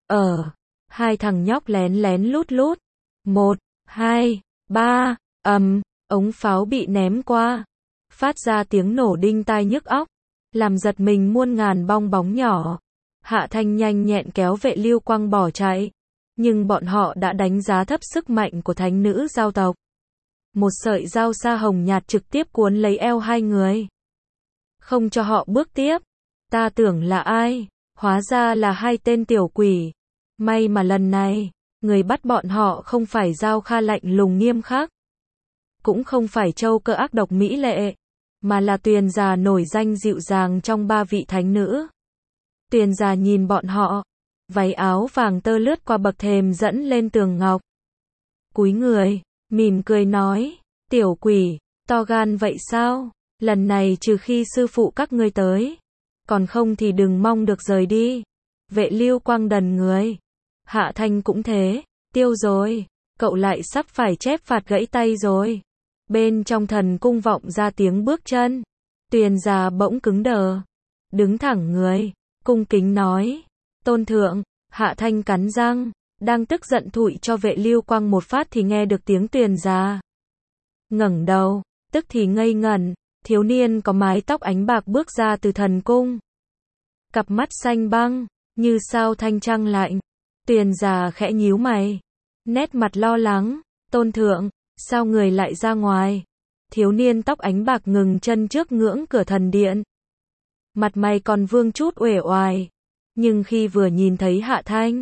Speaker 1: Hai thằng nhóc lén lén lút lút. 1 2 3, ống pháo bị ném qua. Phát ra tiếng nổ đinh tai nhức óc, làm giật mình muôn ngàn bong bóng nhỏ. Hạ Thanh nhanh nhẹn kéo Vệ Lưu Quang bỏ chạy. Nhưng bọn họ đã đánh giá thấp sức mạnh của thánh nữ giao tộc. Một sợi dao sa hồng nhạt trực tiếp cuốn lấy eo hai người. Không cho họ bước tiếp. Ta tưởng là ai? Hóa ra là hai tên tiểu quỷ. May mà lần này, người bắt bọn họ không phải Giao Kha lạnh lùng nghiêm khắc. Cũng không phải Châu Cơ ác độc mỹ lệ. Mà là Tuyền già nổi danh dịu dàng trong 3 vị thánh nữ. Tuyền già nhìn bọn họ. Váy áo vàng tơ lướt qua bậc thềm dẫn lên tường ngọc. Cúi người, mỉm cười nói, tiểu quỷ, to gan vậy sao? Lần này trừ khi sư phụ các ngươi tới. Còn không thì đừng mong được rời đi. Vệ Lưu Quang đần người. Hạ Thanh cũng thế, tiêu rồi, cậu lại sắp phải chép phạt gãy tay rồi. Bên trong thần cung vọng ra tiếng bước chân. Tuyền già bỗng cứng đờ. Đứng thẳng người, cung kính nói. Tôn thượng, Hạ Thanh cắn răng, đang tức giận thụi cho Vệ Lưu Quang một phát thì nghe được tiếng Tuyền già. Ngẩng đầu, tức thì ngây ngẩn, thiếu niên có mái tóc ánh bạc bước ra từ thần cung. Cặp mắt xanh băng, như sao thanh trăng lạnh. Tuyền già khẽ nhíu mày, nét mặt lo lắng. Tôn thượng, sao người lại ra ngoài? Thiếu niên tóc ánh bạc ngừng chân trước ngưỡng cửa thần điện. Mặt mày còn vương chút uể oải. Nhưng khi vừa nhìn thấy Hạ Thanh,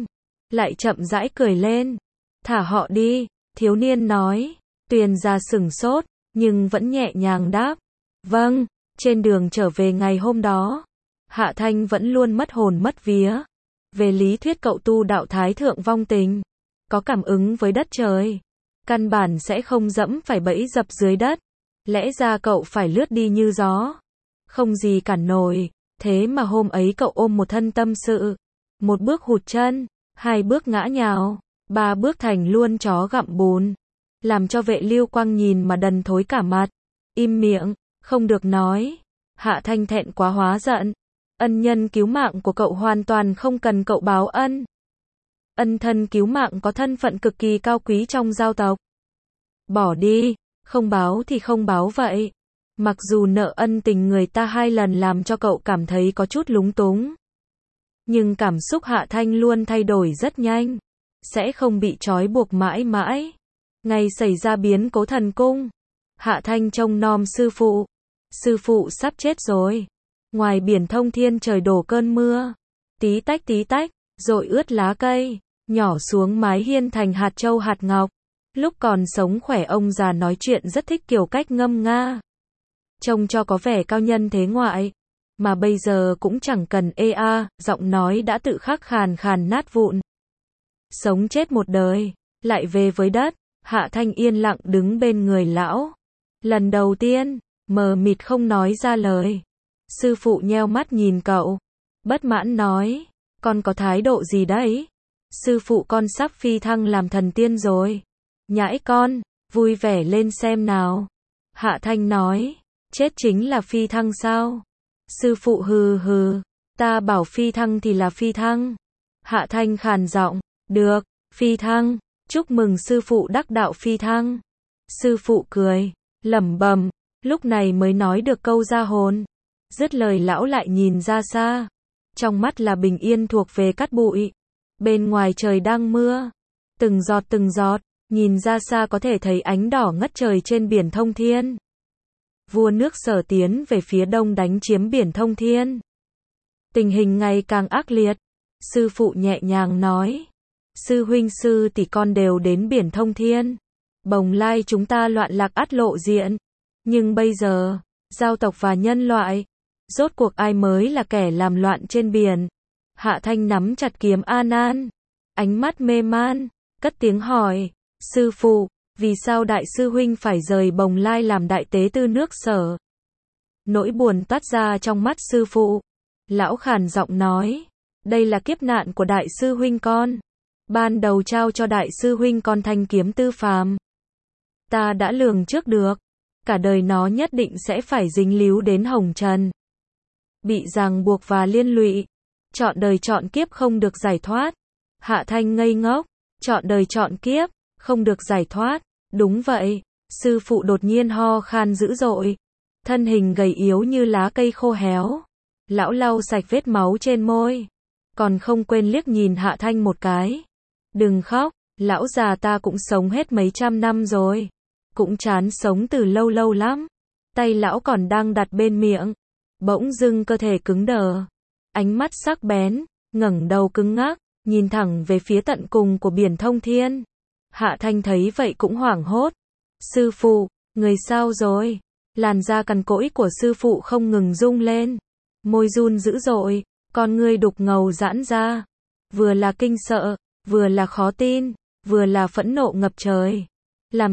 Speaker 1: lại chậm rãi cười lên. Thả họ đi, thiếu niên nói. Tuyền gia sửng sốt, nhưng vẫn nhẹ nhàng đáp. Vâng, trên đường trở về ngày hôm đó, Hạ Thanh vẫn luôn mất hồn mất vía. Về lý thuyết cậu tu đạo thái thượng vong tình, có cảm ứng với đất trời, căn bản sẽ không dẫm phải bẫy dập dưới đất. Lẽ ra cậu phải lướt đi như gió, không gì cản nổi. Thế mà hôm ấy cậu ôm một thân tâm sự, một bước hụt chân, hai bước ngã nhào, ba bước thành luôn chó gặm bùn, làm cho vệ Lưu Quang nhìn mà đần thối cả mặt. Im miệng, không được nói. Hạ Thanh thẹn quá hóa giận. Ân nhân cứu mạng của cậu hoàn toàn không cần cậu báo ân. Ân thân cứu mạng có thân phận cực kỳ cao quý trong giao tộc. Bỏ đi, không báo thì không báo vậy. Mặc dù nợ ân tình người ta 2 lần làm cho cậu cảm thấy có chút lúng túng, nhưng cảm xúc Hạ Thanh luôn thay đổi rất nhanh, sẽ không bị trói buộc mãi mãi. Ngày xảy ra biến cố thần cung, Hạ Thanh trông nom sư phụ sắp chết rồi. Ngoài biển Thông Thiên trời đổ cơn mưa, tí tách, dội ướt lá cây, nhỏ xuống mái hiên thành hạt châu hạt ngọc. Lúc còn sống khỏe ông già nói chuyện rất thích kiểu cách ngâm nga, trông cho có vẻ cao nhân thế ngoại, mà bây giờ cũng chẳng cần giọng nói đã tự khắc khàn khàn nát vụn. Sống chết một đời, lại về với đất. Hạ Thanh yên lặng đứng bên người lão. Lần đầu tiên, mờ mịt không nói ra lời. Sư phụ nheo mắt nhìn cậu, bất mãn nói, con có thái độ gì đấy? Sư phụ con sắp phi thăng làm thần tiên rồi. Nhãi con, vui vẻ lên xem nào. Hạ Thanh nói, chết chính là phi thăng sao? Sư phụ hừ hừ, ta bảo phi thăng thì là phi thăng. Hạ Thanh khàn giọng, được, phi thăng, chúc mừng sư phụ đắc đạo phi thăng. Sư phụ cười, lẩm bẩm, lúc này mới nói được câu ra hồn. Dứt lời lão lại nhìn ra xa, trong mắt là bình yên thuộc về cát bụi. Bên ngoài trời đang mưa, từng giọt, nhìn ra xa có thể thấy ánh đỏ ngất trời trên biển Thông Thiên. Vua nước Sở tiến về phía đông đánh chiếm biển Thông Thiên. Tình hình ngày càng ác liệt. Sư phụ nhẹ nhàng nói, sư huynh sư tỷ con đều đến biển Thông Thiên. Bồng Lai chúng ta loạn lạc ắt lộ diện. Nhưng bây giờ, giao tộc và nhân loại, rốt cuộc ai mới là kẻ làm loạn trên biển? Hạ Thanh nắm chặt kiếm A Nan, ánh mắt mê man, cất tiếng hỏi, sư phụ, vì sao đại sư huynh phải rời Bồng Lai làm đại tế tư nước Sở? Nỗi buồn toát ra trong mắt sư phụ. Lão khàn giọng nói, đây là kiếp nạn của đại sư huynh con. Ban đầu trao cho đại sư huynh con thanh kiếm tư phàm. Ta đã lường trước được, cả đời nó nhất định sẽ phải dính líu đến hồng trần, bị ràng buộc và liên lụy, chọn đời chọn kiếp không được giải thoát. Hạ Thanh ngây ngốc, chọn đời chọn kiếp, không được giải thoát. Đúng vậy, sư phụ đột nhiên ho khan dữ dội, thân hình gầy yếu như lá cây khô héo. Lão lau sạch vết máu trên môi, còn không quên liếc nhìn Hạ Thanh một cái. Đừng khóc, lão già ta cũng sống hết mấy trăm năm rồi, cũng chán sống từ lâu lâu lắm. Tay lão còn đang đặt bên miệng, bỗng dưng cơ thể cứng đờ, ánh mắt sắc bén, ngẩng đầu cứng ngắc, nhìn thẳng về phía tận cùng của biển Thông Thiên. Hạ Thanh thấy vậy cũng hoảng hốt. Sư phụ, người sao rồi? Làn da cằn cỗi của sư phụ không ngừng rung lên, môi run dữ dội, con ngươi đục ngầu giãn ra, vừa là kinh sợ, vừa là khó tin, vừa là phẫn nộ ngập trời. Làm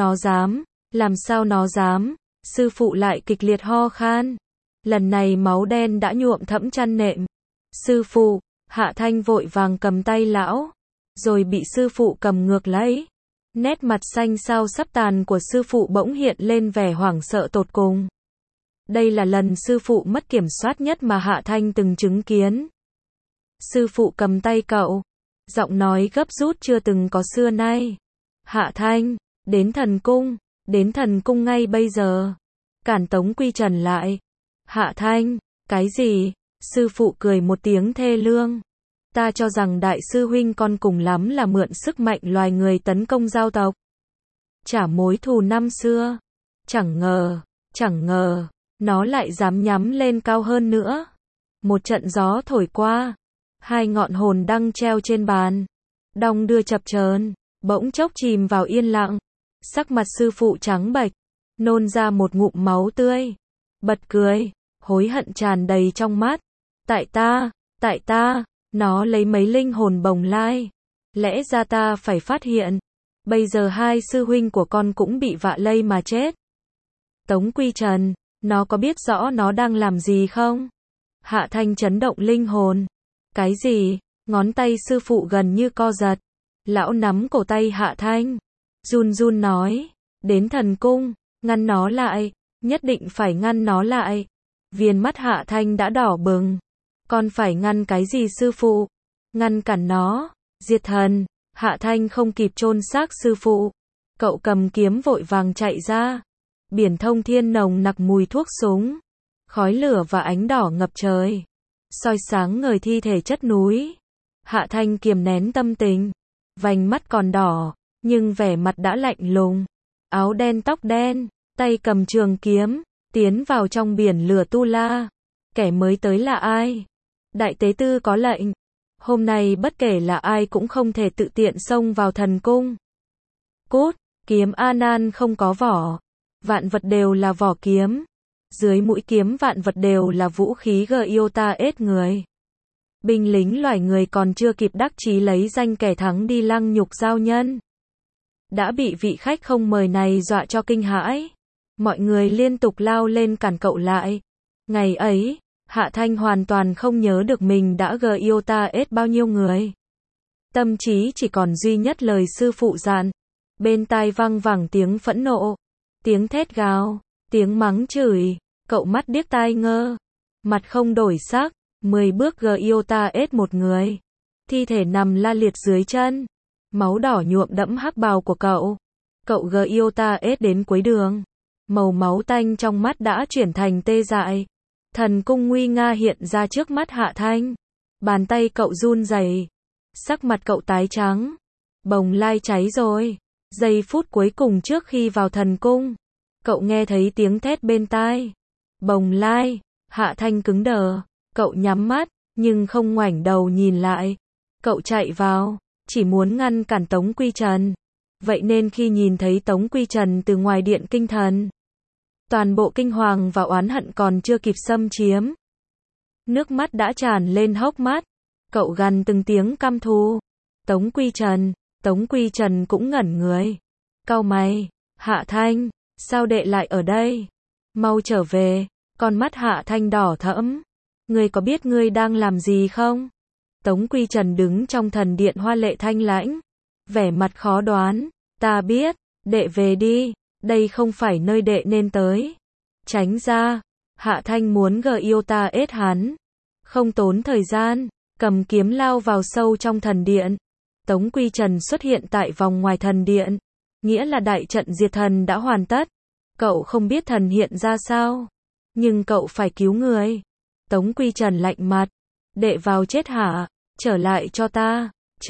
Speaker 1: sao nó dám? Sư phụ lại kịch liệt ho khan. Lần này máu đen đã nhuộm thẫm chăn nệm. Sư phụ, Hạ Thanh vội vàng cầm tay lão, rồi bị sư phụ cầm ngược lấy. Nét mặt xanh xao sắp tàn của sư phụ bỗng hiện lên vẻ hoảng sợ tột cùng. Đây là lần sư phụ mất kiểm soát nhất mà Hạ Thanh từng chứng kiến. Sư phụ cầm tay cậu, giọng nói gấp rút chưa từng có xưa nay. Hạ Thanh, đến thần cung ngay bây giờ. Cản Tống Quy Trần lại. Hạ Thanh, cái gì? Sư phụ cười một tiếng thê lương. Ta cho rằng đại sư huynh con cùng lắm là mượn sức mạnh loài người tấn công giao tộc, trả mối thù năm xưa. Chẳng ngờ, nó lại dám nhắm lên cao hơn nữa. Một trận gió thổi qua, hai ngọn hồn đăng treo trên bàn, đong đưa chập chờn, bỗng chốc chìm vào yên lặng. Sắc mặt sư phụ trắng bệch, nôn ra một ngụm máu tươi, bật cười, hối hận tràn đầy trong mắt. Tại ta, nó lấy mấy linh hồn bồng lai. Lẽ ra ta phải phát hiện. Bây giờ hai sư huynh của con cũng bị vạ lây mà chết. Tống Quy Trần, nó có biết rõ nó đang làm gì không? Hạ Thanh chấn động linh hồn. Cái gì? Ngón tay sư phụ gần như co giật. Lão nắm cổ tay Hạ Thanh, run run nói, đến thần cung, ngăn nó lại, nhất định phải ngăn nó lại. Viền mắt Hạ Thanh đã đỏ bừng. Con phải ngăn cái gì sư phụ? Ngăn cản nó, diệt thần. Hạ Thanh không kịp chôn xác sư phụ. Cậu cầm kiếm vội vàng chạy ra. Biển thông thiên nồng nặc mùi thuốc súng. Khói lửa và ánh đỏ ngập trời. Soi sáng ngời thi thể chất núi. Hạ Thanh kiềm nén tâm tình. Vành mắt còn đỏ, nhưng vẻ mặt đã lạnh lùng. Áo đen tóc đen, tay cầm trường kiếm, tiến vào trong biển lửa tu la. Kẻ mới tới là ai? Đại tế tư có lệnh. Hôm nay bất kể là ai cũng không thể tự tiện xông vào thần cung. Cút, kiếm A Nan không có vỏ. Vạn vật đều là vỏ kiếm. Dưới mũi kiếm vạn vật đều là vũ khí Giota ết người. Binh lính loài người còn chưa kịp đắc chí lấy danh kẻ thắng đi lăng nhục giao nhân. Đã bị vị khách không mời này dọa cho kinh hãi. Mọi người liên tục lao lên cản cậu lại. Ngày ấy, Hạ Thanh hoàn toàn không nhớ được mình đã Giota ết bao nhiêu người. Tâm trí chỉ còn duy nhất lời sư phụ dặn. Bên tai văng vẳng tiếng phẫn nộ, tiếng thét gào, tiếng mắng chửi. Cậu mắt điếc tai ngơ, mặt không đổi sắc. 10 bước Giota ết một người. Thi thể nằm la liệt dưới chân. Máu đỏ nhuộm đẫm hắc bào của cậu. Cậu Giota ết đến cuối đường. Màu máu tanh trong mắt đã chuyển thành tê dại. Thần cung nguy nga hiện ra trước mắt Hạ Thanh. Bàn tay cậu run rẩy. Sắc mặt cậu tái trắng. Bồng lai cháy rồi. Giây phút cuối cùng trước khi vào thần cung, cậu nghe thấy tiếng thét bên tai. Bồng lai. Hạ Thanh cứng đờ. Cậu nhắm mắt, nhưng không ngoảnh đầu nhìn lại. Cậu chạy vào, chỉ muốn ngăn cản Tống Quy Trần. Vậy nên khi nhìn thấy Tống Quy Trần từ ngoài điện kinh thần, toàn bộ kinh hoàng và oán hận còn chưa kịp xâm chiếm. Nước mắt đã tràn lên hốc mắt. Cậu gằn từng tiếng căm thù. Tống Quy Trần cũng ngẩn người. Cau mày, Hạ Thanh, sao đệ lại ở đây? Mau trở về. Con mắt Hạ Thanh đỏ thẫm. Ngươi có biết ngươi đang làm gì không? Tống Quy Trần đứng trong thần điện hoa lệ thanh lãnh. Vẻ mặt khó đoán. Ta biết, đệ về đi. Đây không phải nơi đệ nên tới. Tránh ra. Hạ Thanh muốn Giota ết hắn. Không tốn thời gian. Cầm kiếm lao vào sâu trong thần điện. Tống Quy Trần xuất hiện tại vòng ngoài thần điện. Nghĩa là đại trận diệt thần đã hoàn tất. Cậu không biết thần hiện ra sao. Nhưng cậu phải cứu người. Tống Quy Trần lạnh mặt. Đệ vào chết hả? Trở lại cho ta.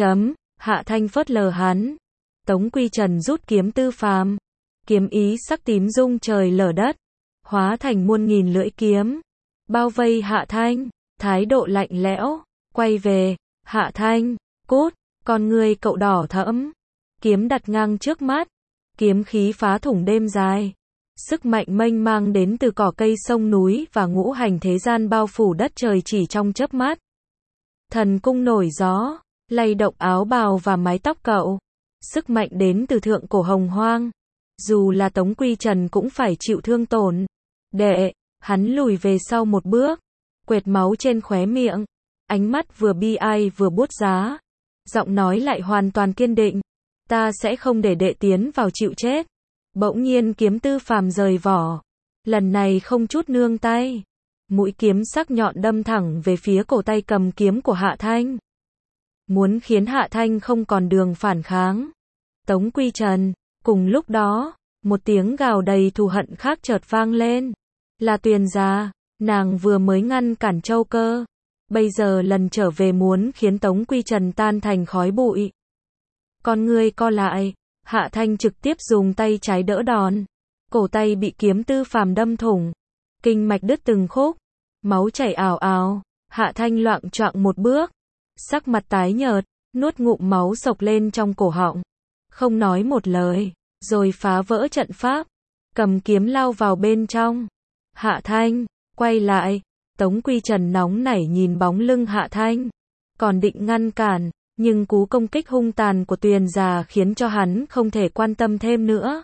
Speaker 1: Hạ Thanh phớt lờ hắn. Tống Quy Trần rút kiếm tư phàm. Kiếm ý sắc tím rung trời lở đất. Hóa thành muôn nghìn lưỡi kiếm. Bao vây Hạ Thanh. Thái độ lạnh lẽo. Quay về. Hạ Thanh. Cút. Con ngươi cậu đỏ thẫm. Kiếm đặt ngang trước mắt. Kiếm khí phá thủng đêm dài. Sức mạnh mênh mang đến từ cỏ cây sông núi và ngũ hành thế gian bao phủ đất trời chỉ trong chớp mắt. Thần cung nổi gió, lay động áo bào và mái tóc cậu. Sức mạnh đến từ thượng cổ hồng hoang. Dù là Tống Quy Trần cũng phải chịu thương tổn. Đệ, hắn lùi về sau một bước, quệt máu trên khóe miệng. Ánh mắt vừa bi ai vừa buốt giá. Giọng nói lại hoàn toàn kiên định. Ta sẽ không để đệ tiến vào chịu chết. Bỗng nhiên kiếm tư phàm rời vỏ. Lần này không chút nương tay. Mũi kiếm sắc nhọn đâm thẳng về phía cổ tay cầm kiếm của Hạ Thanh. Muốn khiến Hạ Thanh không còn đường phản kháng. Tống Quy Trần. Cùng lúc đó, một tiếng gào đầy thù hận khác chợt vang lên. Là Tuyền Gia. Nàng vừa mới ngăn cản Châu Cơ. Bây giờ lần trở về muốn khiến Tống Quy Trần tan thành khói bụi. Con ngươi co lại. Hạ Thanh trực tiếp dùng tay trái đỡ đòn. Cổ tay bị kiếm tư phàm đâm thủng. Kinh mạch đứt từng khúc. Máu chảy ào ào. Hạ Thanh loạng choạng một bước. Sắc mặt tái nhợt. nuốt ngụm máu sộc lên trong cổ họng, không nói một lời, rồi phá vỡ trận pháp, cầm kiếm lao vào bên trong. Hạ Thanh, quay lại, Tống Quy Trần nóng nảy nhìn bóng lưng Hạ Thanh, còn định ngăn cản, nhưng cú công kích hung tàn của Tuyền già khiến cho hắn không thể quan tâm thêm nữa.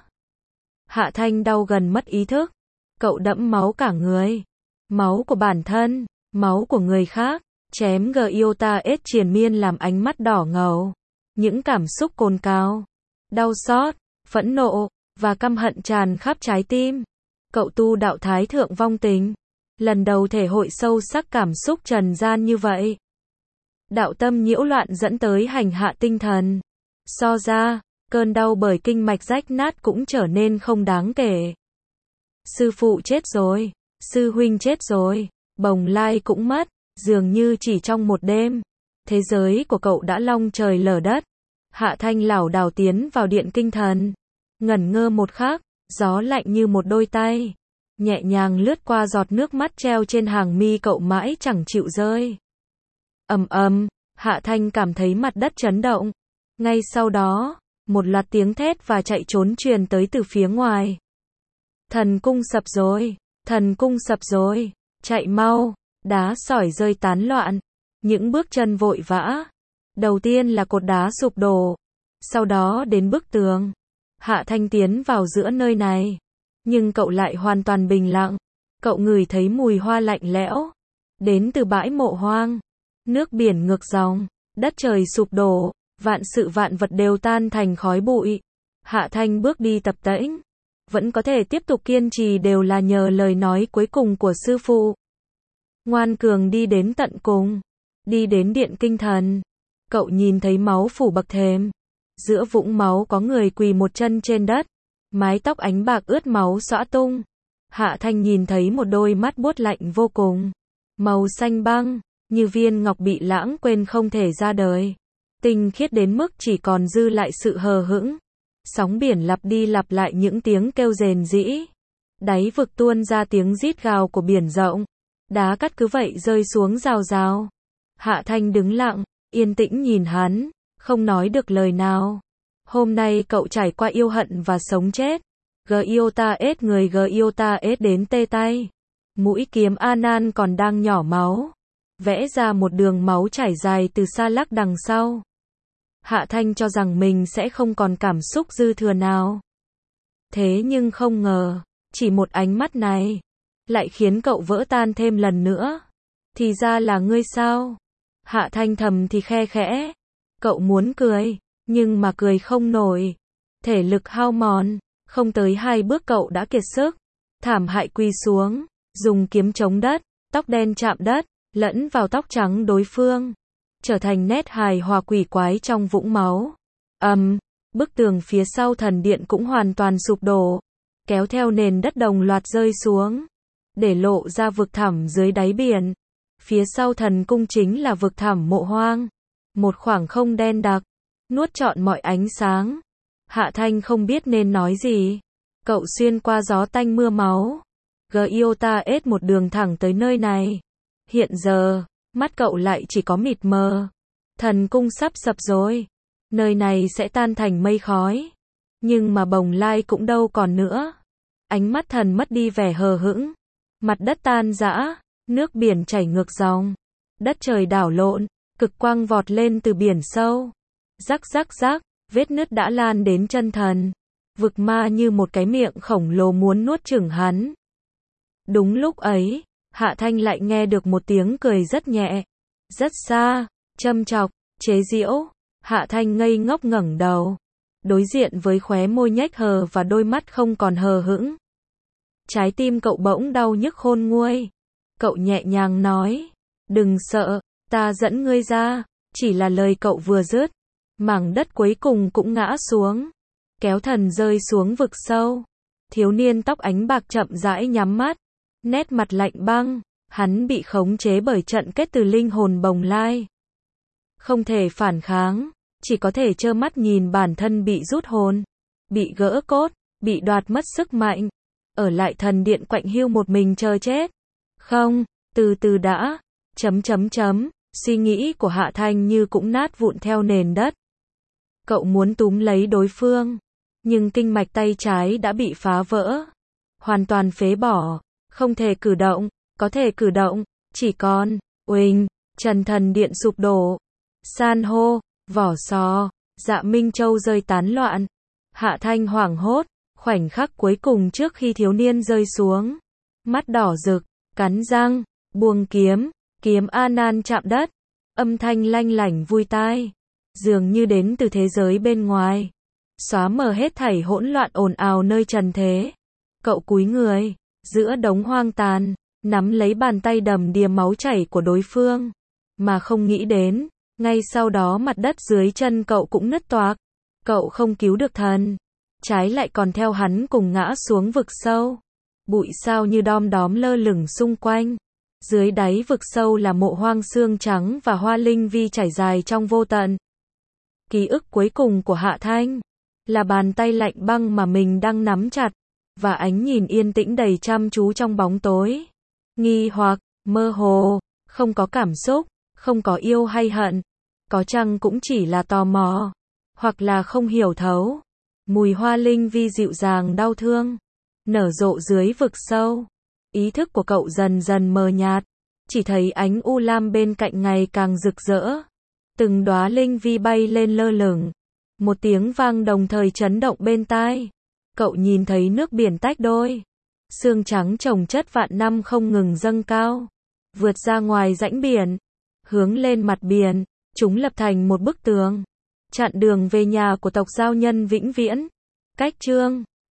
Speaker 1: Hạ Thanh đau gần mất ý thức, cậu đẫm máu cả người, máu của bản thân, máu của người khác, chém Giota S triền miên làm ánh mắt đỏ ngầu, những cảm xúc cồn cào, đau xót, phẫn nộ, và căm hận tràn khắp trái tim. Cậu tu đạo Thái Thượng Vong Tình, lần đầu thể hội sâu sắc cảm xúc trần gian như vậy. Đạo tâm nhiễu loạn dẫn tới hành hạ tinh thần. So ra, cơn đau bởi kinh mạch rách nát cũng trở nên không đáng kể. Sư phụ chết rồi, sư huynh chết rồi, Bồng Lai cũng mất, dường như chỉ trong một đêm, thế giới của cậu đã long trời lở đất. Hạ Thanh lảo đảo tiến vào điện kinh thần, ngẩn ngơ một khắc, gió lạnh như một đôi tay, nhẹ nhàng lướt qua giọt nước mắt treo trên hàng mi cậu mãi chẳng chịu rơi. Ầm ầm, Hạ Thanh cảm thấy mặt đất chấn động. Ngay sau đó, một loạt tiếng thét và chạy trốn truyền tới từ phía ngoài. Thần cung sập rồi, thần cung sập rồi, chạy mau, đá sỏi rơi tán loạn, những bước chân vội vã. Đầu tiên là cột đá sụp đổ, sau đó đến bức tường. Hạ Thanh tiến vào giữa nơi này, nhưng cậu lại hoàn toàn bình lặng. Cậu ngửi thấy mùi hoa lạnh lẽo, đến từ bãi mộ hoang. Nước biển ngược dòng, đất trời sụp đổ, vạn sự vạn vật đều tan thành khói bụi. Hạ Thanh bước đi tập tễnh, vẫn có thể tiếp tục kiên trì đều là nhờ lời nói cuối cùng của sư phụ. Ngoan cường đi đến tận cùng, đi đến điện kinh thần. Cậu nhìn thấy máu phủ bậc thềm, giữa vũng máu có người quỳ một chân trên đất, mái tóc ánh bạc ướt máu xõa tung. Hạ Thanh nhìn thấy một đôi mắt buốt lạnh vô cùng, màu xanh băng, như viên ngọc bị lãng quên không thể ra đời, tinh khiết đến mức chỉ còn dư lại sự hờ hững. Sóng biển lặp đi lặp lại những tiếng kêu rền rĩ, đáy vực tuôn ra tiếng rít gào của biển rộng, đá cát cứ vậy rơi xuống rào rào. Hạ Thanh đứng lặng, yên tĩnh nhìn hắn, không nói được lời nào. Hôm nay cậu trải qua yêu hận và sống chết. Giota S người Giota S đến tê tay, mũi kiếm Anan còn đang nhỏ máu, vẽ ra một đường máu chảy dài từ xa lắc đằng sau. Hạ Thanh cho rằng mình sẽ không còn cảm xúc dư thừa nào. Thế nhưng không ngờ, chỉ một ánh mắt này, lại khiến cậu vỡ tan thêm lần nữa. Thì ra là ngươi sao? Hạ Thanh thầm thì khe khẽ. Cậu muốn cười, nhưng mà cười không nổi. Thể lực hao mòn, không tới 2 bước cậu đã kiệt sức. Thảm hại quỳ xuống, dùng kiếm chống đất, tóc đen chạm đất, lẫn vào tóc trắng đối phương, trở thành nét hài hòa quỷ quái trong vũng máu. Bức tường phía sau thần điện cũng hoàn toàn sụp đổ, kéo theo nền đất đồng loạt rơi xuống, để lộ ra vực thẳm dưới đáy biển. Phía sau thần cung chính là vực thẳm mộ hoang, một khoảng không đen đặc, nuốt trọn mọi ánh sáng. Hạ Thanh không biết nên nói gì. Cậu xuyên qua gió tanh mưa máu, Giota S một đường thẳng tới nơi này. Hiện giờ, mắt cậu lại chỉ có mịt mờ. Thần cung sắp sập rồi, nơi này sẽ tan thành mây khói. Nhưng mà Bồng Lai cũng đâu còn nữa. Ánh mắt thần mất đi vẻ hờ hững. Mặt đất tan rã, nước biển chảy ngược dòng, đất trời đảo lộn, cực quang vọt lên từ biển sâu. Rắc rắc rắc, vết nứt đã lan đến chân thần. Vực ma như một cái miệng khổng lồ muốn nuốt chửng hắn. Đúng lúc ấy, Hạ Thanh lại nghe được một tiếng cười rất nhẹ, rất xa, châm chọc, chế giễu. Hạ Thanh ngây ngốc ngẩng đầu, đối diện với khóe môi nhếch hờ và đôi mắt không còn hờ hững. Trái tim cậu bỗng đau nhức khôn nguôi. Cậu nhẹ nhàng nói, đừng sợ, ta dẫn ngươi ra. Chỉ là lời cậu vừa dứt, mảng đất cuối cùng cũng ngã xuống, kéo thần rơi xuống vực sâu. Thiếu niên tóc ánh bạc chậm rãi nhắm mắt, nét mặt lạnh băng. Hắn bị khống chế bởi trận kết từ linh hồn Bồng Lai, không thể phản kháng, chỉ có thể trơ mắt nhìn bản thân bị rút hồn, bị gỡ cốt, bị đoạt mất sức mạnh, ở lại thần điện quạnh hiu một mình chờ chết. Không, từ từ đã, Suy nghĩ của Hạ Thanh Như cũng nát vụn theo nền đất. Cậu muốn túm lấy đối phương, nhưng kinh mạch tay trái đã bị phá vỡ, hoàn toàn phế bỏ, không thể cử động, có thể cử động, chỉ còn, uỳnh, Trần Thần Điện sụp đổ, san hô, vỏ sò, Dạ Minh Châu rơi tán loạn. Hạ Thanh hoảng hốt, khoảnh khắc cuối cùng trước khi thiếu niên rơi xuống. Mắt đỏ rực, cắn răng, buông kiếm, kiếm A Nan chạm đất, âm thanh lanh lảnh vui tai, dường như đến từ thế giới bên ngoài, xóa mờ hết thảy hỗn loạn ồn ào nơi trần thế. Cậu cúi người, giữa đống hoang tàn, nắm lấy bàn tay đầm đìa máu chảy của đối phương, mà không nghĩ đến, ngay sau đó mặt đất dưới chân cậu cũng nứt toạc. Cậu không cứu được thần, trái lại còn theo hắn cùng ngã xuống vực sâu. Bụi sao như đom đóm lơ lửng xung quanh. Dưới đáy vực sâu là mộ hoang xương trắng và hoa linh vi trải dài trong vô tận. Ký ức cuối cùng của Hạ Thanh là bàn tay lạnh băng mà mình đang nắm chặt, và ánh nhìn yên tĩnh đầy chăm chú trong bóng tối. Nghi hoặc, mơ hồ, không có cảm xúc, không có yêu hay hận, có chăng cũng chỉ là tò mò, hoặc là không hiểu thấu. Mùi hoa linh vi dịu dàng đau thương, nở rộ dưới vực sâu. Ý thức của cậu dần dần mờ nhạt, chỉ thấy ánh u lam bên cạnh ngày càng rực rỡ. Từng đóa linh vi bay lên lơ lửng. Một tiếng vang đồng thời chấn động bên tai. Cậu nhìn thấy nước biển tách đôi. Sương trắng chồng chất vạn năm không ngừng dâng cao, vượt ra ngoài rãnh biển, hướng lên mặt biển. Chúng lập thành một bức tường, chặn đường về nhà của tộc giao nhân vĩnh viễn. Cách chương